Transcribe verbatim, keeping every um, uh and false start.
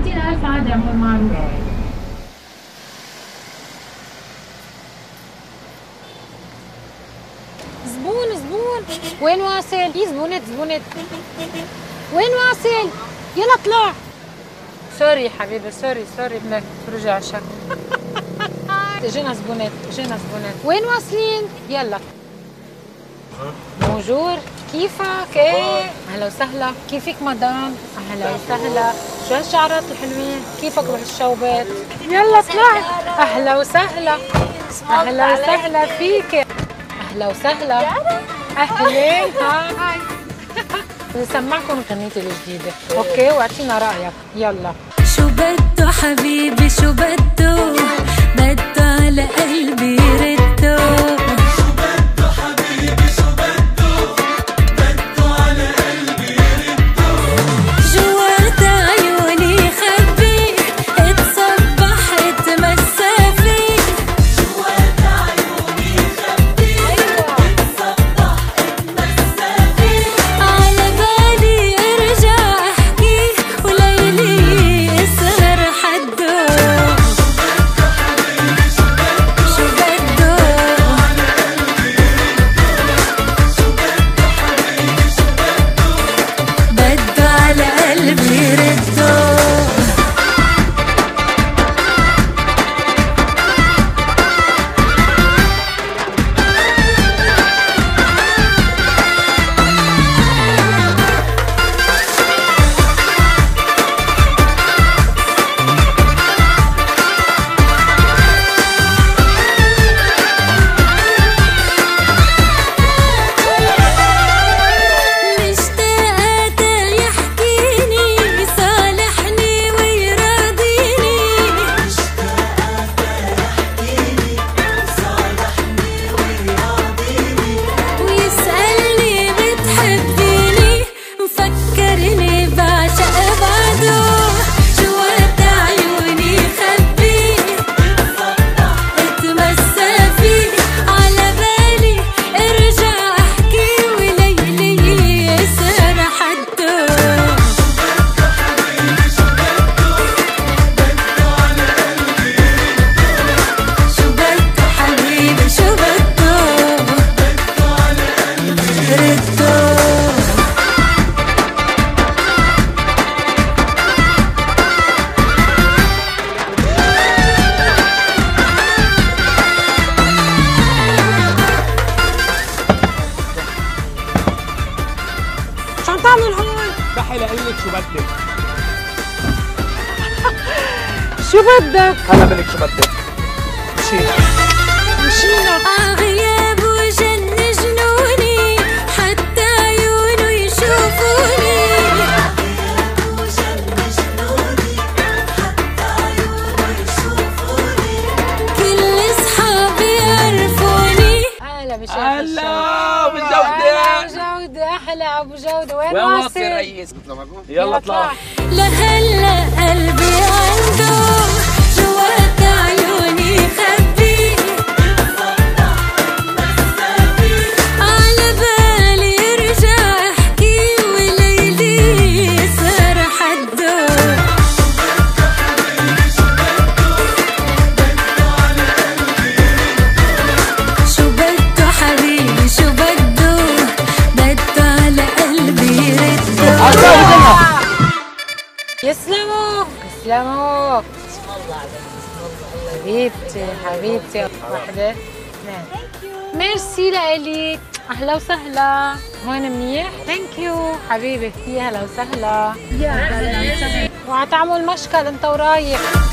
مئتين ألف عادي اعمل معروف. زبون زبون وين واصل؟ في زبونة زبونة وين واصل؟ يلا اطلع. سوري حبيبي سوري سوري بدك ترجع شك. اجينا زبونات اجينا زبونات وين واصلين؟ يلا. بونجور كيفك؟ ايه اهلا وسهلا كيفك مدام؟ اهلا وسهلا شو هالشعرات الحلوين؟ كيفك بهالشوبات؟ يلا اطلعي. اهلا وسهلا اهلا وسهلا فيك. اهلا وسهلا اهلين هاي. نسمعكم غنيتي الجديدة اوكي واعطينا رأيك. يلا. شو بده حبيبي شو بده بده على قلبي رده. شو بده حبيبي شو بده بده على قلبي رده. جوات عيوني خبي اتصبح اتمسى فيه. جوات عيوني خبي اتصبح اتمسى فيه. على بالي ارجع احكي وليلي اسهر حده. شو بده بده على قلبي رده. مشتاقة يحكيني يصالحني ويراضيني. ويسألني بتحبيني مفكرني بعشق بعده. جوات عيوني خبي اتمسى فيه. على بالي ارجع احكي وليلي يسهر حده. شو بده حبيبي شو بده رده. شو عم تعمل هون؟ بحي لقلك شو بدك. شو بدك؟ هلا بقلك شو بدك. مشينا مشينا. عغيابه جن جنوني حتى عيونه يشوفوني. كل اصحابي يعرفوني. هلا بشيخ هلا ابو هلا جودة. ابو جودة احلى ابو جودة وين وين واصل؟ واصل رئيس؟ يلا اطلع. لهلا قلبي عنده. جوات عيوني خبي على بالي ارجع احكي وليلي يسهر حده. شو بده حبيبي شو بده بده على قلبي رده. يسلموا يسلموا. حبيبتي حبيبتي واحدة اثنين. ميرسي لإلك. أهلا وسهلا. هون منيح؟ ثانك يو حبيبي. يا هلا وسهلا. يا هلا وسهلا. وعتعمل مشكل أنت ورايح.